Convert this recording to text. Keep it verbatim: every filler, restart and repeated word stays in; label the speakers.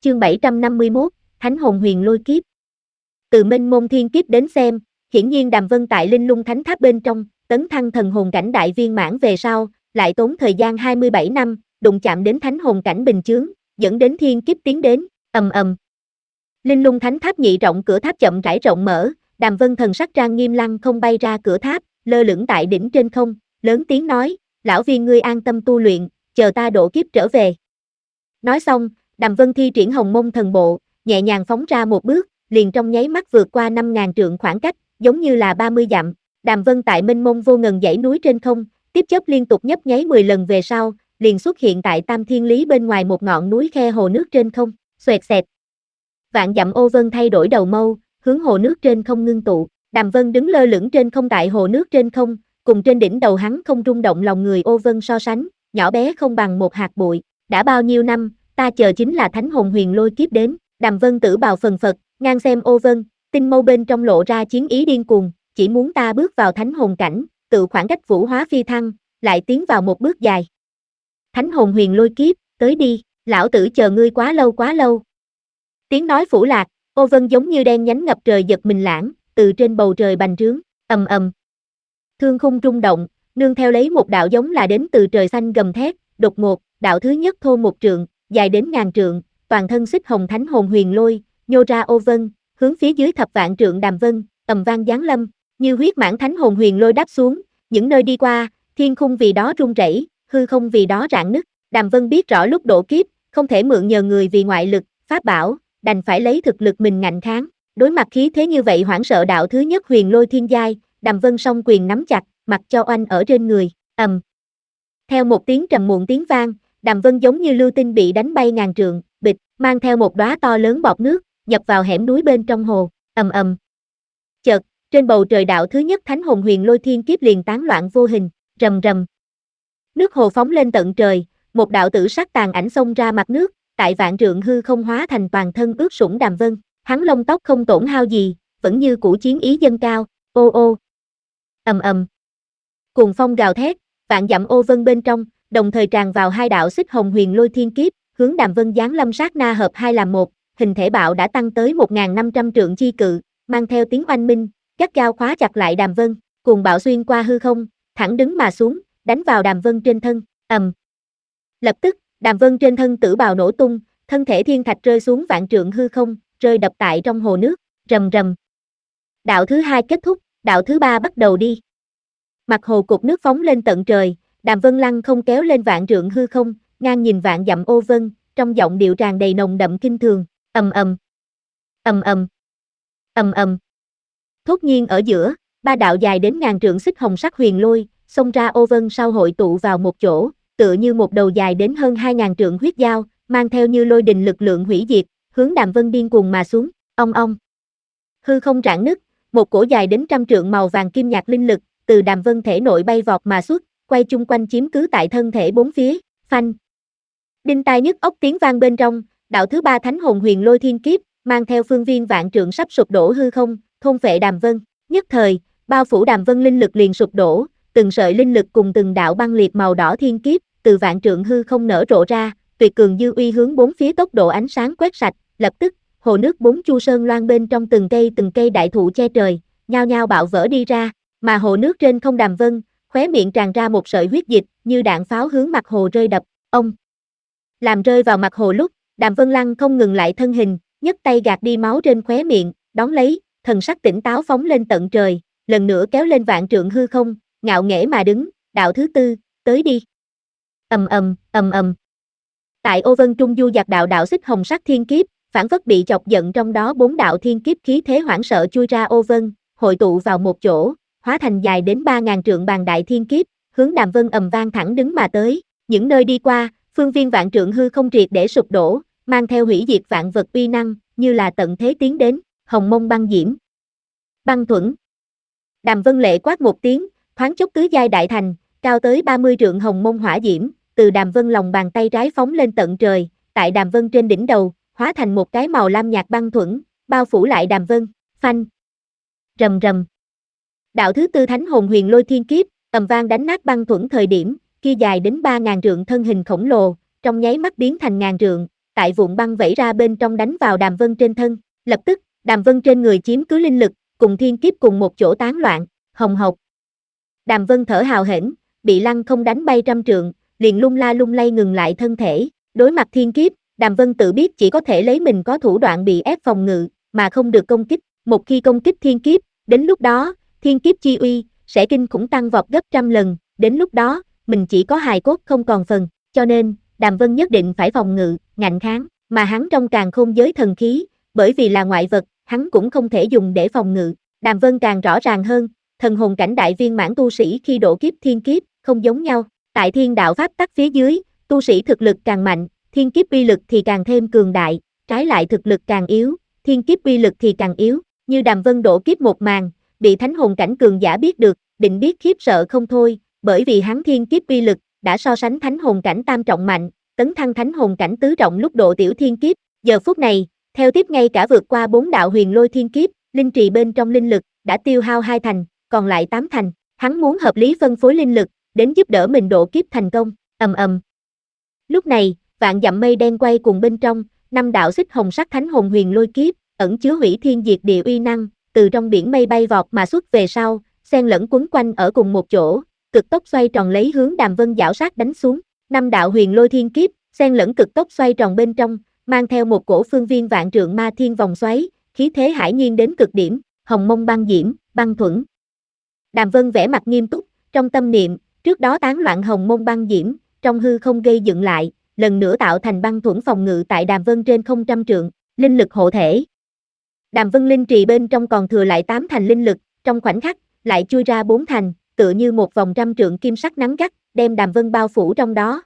Speaker 1: Chương bảy trăm năm mươi mốt, Thánh hồn huyền lôi kiếp. Từ mênh mông thiên kiếp đến xem, hiển nhiên Đàm Vân tại Linh Lung Thánh Tháp bên trong, tấn thăng thần hồn cảnh đại viên mãn về sau, lại tốn thời gian hai mươi bảy năm, đụng chạm đến thánh hồn cảnh bình chướng, dẫn đến thiên kiếp tiến đến, ầm ầm. Linh Lung Thánh Tháp nhị rộng cửa tháp chậm rãi rộng mở, Đàm Vân thần sắc trang nghiêm lăng không bay ra cửa tháp, lơ lửng tại đỉnh trên không, lớn tiếng nói, lão viên ngươi an tâm tu luyện, chờ ta độ kiếp trở về. Nói xong, Đàm Vân thi triển Hồng Mông thần bộ, nhẹ nhàng phóng ra một bước, liền trong nháy mắt vượt qua năm ngàn trượng khoảng cách, giống như là ba mươi dặm. Đàm Vân tại mênh mông vô ngần dãy núi trên không, tiếp chớp liên tục nhấp nháy mười lần về sau, liền xuất hiện tại Tam Thiên Lý bên ngoài một ngọn núi khe hồ nước trên không, xoẹt xẹt. Vạn dặm ô vân thay đổi đầu mâu, hướng hồ nước trên không ngưng tụ. Đàm Vân đứng lơ lửng trên không tại hồ nước trên không, cùng trên đỉnh đầu hắn không rung động lòng người ô vân so sánh, nhỏ bé không bằng một hạt bụi. Đã bao nhiêu năm, ta chờ chính là thánh hồn huyền lôi kiếp đến. Đàm Vân tử bào phần phật, ngang xem ô vân, tinh mâu bên trong lộ ra chiến ý điên cuồng, chỉ muốn ta bước vào thánh hồn cảnh, tự khoảng cách vũ hóa phi thăng, lại tiến vào một bước dài. Thánh hồn huyền lôi kiếp, tới đi, lão tử chờ ngươi quá lâu quá lâu. Tiếng nói phủ lạc, ô vân giống như đen nhánh ngập trời giật mình lãng, từ trên bầu trời bành trướng, ầm ầm. Thương khung rung động, nương theo lấy một đạo giống là đến từ trời xanh gầm thét, đột ngột, đạo thứ nhất thô một trượng, dài đến ngàn trượng, toàn thân xích hồng thánh hồn huyền lôi, nhô ra ô vân, hướng phía dưới thập vạn trượng Đàm Vân, ầm vang giáng lâm, như huyết mãn thánh hồn huyền lôi đáp xuống, những nơi đi qua, thiên khung vì đó rung rẩy, hư không vì đó rạn nứt. Đàm Vân biết rõ lúc độ kiếp, không thể mượn nhờ người vì ngoại lực, pháp bảo, đành phải lấy thực lực mình ngạnh kháng. Đối mặt khí thế như vậy hoảng sợ đạo thứ nhất huyền lôi thiên giai, Đàm Vân song quyền nắm chặt, mặc cho oanh ở trên người, ầm. Theo một tiếng trầm muộn tiếng vang, Đàm Vân giống như lưu tinh bị đánh bay ngàn trượng, bịch, mang theo một đóa to lớn bọt nước, nhập vào hẻm núi bên trong hồ, ầm ầm. Chợt, trên bầu trời đạo thứ nhất thánh hồn huyền lôi thiên kiếp liền tán loạn vô hình, rầm rầm. Nước hồ phóng lên tận trời, một đạo tử sắc tàn ảnh xông ra mặt nước, tại vạn trượng hư không hóa thành toàn thân ướt sũng Đàm Vân, hắn lông tóc không tổn hao gì, vẫn như cũ chiến ý dâng cao, ô ô. Ầm ầm. Cuồng phong gào thét, vạn dặm ô vân bên trong, đồng thời tràn vào hai đạo xích hồng huyền lôi thiên kiếp, hướng Đàm Vân giáng lâm sát na hợp hai làm một, hình thể bạo đã tăng tới một nghìn năm trăm trượng chi cự, mang theo tiếng oanh minh, gắt gao khóa chặt lại Đàm Vân, cuồng bạo xuyên qua hư không, thẳng đứng mà xuống, đánh vào Đàm Vân trên thân, ầm. Lập tức, Đàm Vân trên thân tử bào nổ tung, thân thể thiên thạch rơi xuống vạn trượng hư không, rơi đập tại trong hồ nước, rầm rầm. Đạo thứ hai kết thúc, đạo thứ ba bắt đầu đi. Mặt hồ cục nước phóng lên tận trời, Đàm Vân lăng không kéo lên vạn trượng hư không, ngang nhìn vạn dặm ô vân, trong giọng điệu tràn đầy nồng đậm kinh thường, ầm ầm, ầm ầm, ầm ầm. Thốt nhiên ở giữa, ba đạo dài đến ngàn trượng xích hồng sắc huyền lôi, xông ra ô vân sau hội tụ vào một chỗ, tựa như một đầu dài đến hơn hai ngàn trượng huyết dao, mang theo như lôi đình lực lượng hủy diệt, hướng Đàm Vân điên cuồng mà xuống, ong ong. Hư không rạn nứt, một cổ dài đến trăm trượng màu vàng kim nhạt linh lực, từ Đàm Vân thể nội bay vọt mà xuất, quay chung quanh chiếm cứ tại thân thể bốn phía, phanh. Đinh tai nhức óc tiếng vang bên trong, đạo thứ ba thánh hồn huyền lôi thiên kiếp, mang theo phương viên vạn trượng sắp sụp đổ hư không, thôn phệ Đàm Vân, nhất thời, bao phủ Đàm Vân linh lực liền sụp đổ, từng sợi linh lực cùng từng đạo băng liệt màu đỏ thiên kiếp, từ vạn trượng hư không nở rộ ra, tuyệt cường dư uy hướng bốn phía tốc độ ánh sáng quét sạch, lập tức, hồ nước bốn chu sơn loan bên trong từng cây từng cây đại thụ che trời, nhao nhao bạo vỡ đi ra, mà hồ nước trên không Đàm Vân, khóe miệng tràn ra một sợi huyết dịch, như đạn pháo hướng mặt hồ rơi đập, ông. Làm rơi vào mặt hồ lúc, Đàm Vân lăng không ngừng lại thân hình, nhấc tay gạt đi máu trên khóe miệng, đón lấy, thần sắc tỉnh táo phóng lên tận trời, lần nữa kéo lên vạn trượng hư không, ngạo nghễ mà đứng, đạo thứ tư, tới đi. Ầm ầm, ầm ầm. Tại ô vân trung du dạt đạo đạo xích hồng sắc thiên kiếp, phản phất bị chọc giận trong đó bốn đạo thiên kiếp khí thế hoảng sợ chui ra ô vân, hội tụ vào một chỗ, hóa thành dài đến ba ngàn trượng bàn đại thiên kiếp, hướng Đàm Vân ầm vang thẳng đứng mà tới, những nơi đi qua, phương viên vạn trượng hư không triệt để sụp đổ, mang theo hủy diệt vạn vật uy năng, như là tận thế tiến đến, hồng mông băng diễm. Băng thuẫn. Đàm Vân lệ quát một tiếng, thoáng chốc tứ giai đại thành, cao tới ba mươi trượng hồng mông hỏa diễm, từ Đàm Vân lòng bàn tay trái phóng lên tận trời, tại Đàm Vân trên đỉnh đầu, hóa thành một cái màu lam nhạt băng thuẫn, bao phủ lại Đàm Vân, phanh. Rầm rầm. Đạo thứ tư thánh hồn huyền lôi thiên kiếp, ầm vang đánh nát băng thuẫn thời điểm, kia dài đến ba ngàn trượng thân hình khổng lồ, trong nháy mắt biến thành ngàn trượng, tại vụn băng vẩy ra bên trong đánh vào Đàm Vân trên thân, lập tức, Đàm Vân trên người chiếm cứ linh lực, cùng thiên kiếp cùng một chỗ tán loạn, hồng hộc. Đàm Vân thở hào hển, bị lăng không đánh bay trăm trượng, liền lung la lung lay ngừng lại thân thể, đối mặt thiên kiếp, Đàm Vân tự biết chỉ có thể lấy mình có thủ đoạn bị ép phòng ngự, mà không được công kích, một khi công kích thiên kiếp, đến lúc đó, thiên kiếp chi uy, sẽ kinh khủng tăng vọt gấp trăm lần, đến lúc đó, mình chỉ có hài cốt không còn phần, cho nên, Đàm Vân nhất định phải phòng ngự, ngạnh kháng, mà hắn trong càn khôn giới thần khí, bởi vì là ngoại vật, hắn cũng không thể dùng để phòng ngự, Đàm Vân càng rõ ràng hơn, thần hồn cảnh đại viên mãn tu sĩ khi độ kiếp thiên kiếp, không giống nhau, tại thiên đạo pháp tắc phía dưới, tu sĩ thực lực càng mạnh, thiên kiếp uy lực thì càng thêm cường đại, trái lại thực lực càng yếu, thiên kiếp uy lực thì càng yếu, như Đàm Vân độ kiếp một màn, bị thánh hồn cảnh cường giả biết được, định biết khiếp sợ không thôi, bởi vì hắn thiên kiếp uy lực, đã so sánh thánh hồn cảnh tam trọng mạnh, tấn thăng thánh hồn cảnh tứ trọng lúc độ tiểu thiên kiếp, giờ phút này, theo tiếp ngay cả vượt qua bốn đạo huyền lôi thiên kiếp, linh trì bên trong linh lực, đã tiêu hao hai thành, còn lại tám thành, hắn muốn hợp lý phân phối linh lực, đến giúp đỡ mình độ kiếp thành công, ầm ầm. Lúc này, vạn dặm mây đen quay cùng bên trong, năm đạo xích hồng sắc thánh hồn huyền lôi kiếp, ẩn chứa hủy thiên diệt địa uy năng, từ trong biển mây bay vọt mà xuất về sau, xen lẫn quấn quanh ở cùng một chỗ, cực tốc xoay tròn lấy hướng Đàm Vân giảo sát đánh xuống. Năm đạo huyền lôi thiên kiếp, xen lẫn cực tốc xoay tròn bên trong, mang theo một cổ phương viên vạn trượng ma thiên vòng xoáy, khí thế hải nhiên đến cực điểm, hồng mông băng diễm, băng thuẫn. Đàm Vân vẻ mặt nghiêm túc, trong tâm niệm, trước đó tán loạn hồng mông băng diễm, trong hư không gây dựng lại, lần nữa tạo thành băng thuẫn phòng ngự tại Đàm Vân trên không trăm trượng, linh lực hộ thể. Đàm Vân linh trì bên trong còn thừa lại tám thành linh lực, trong khoảnh khắc, lại chui ra bốn thành, tựa như một vòng trăm trượng kim sắc nắng gắt, đem Đàm Vân bao phủ trong đó,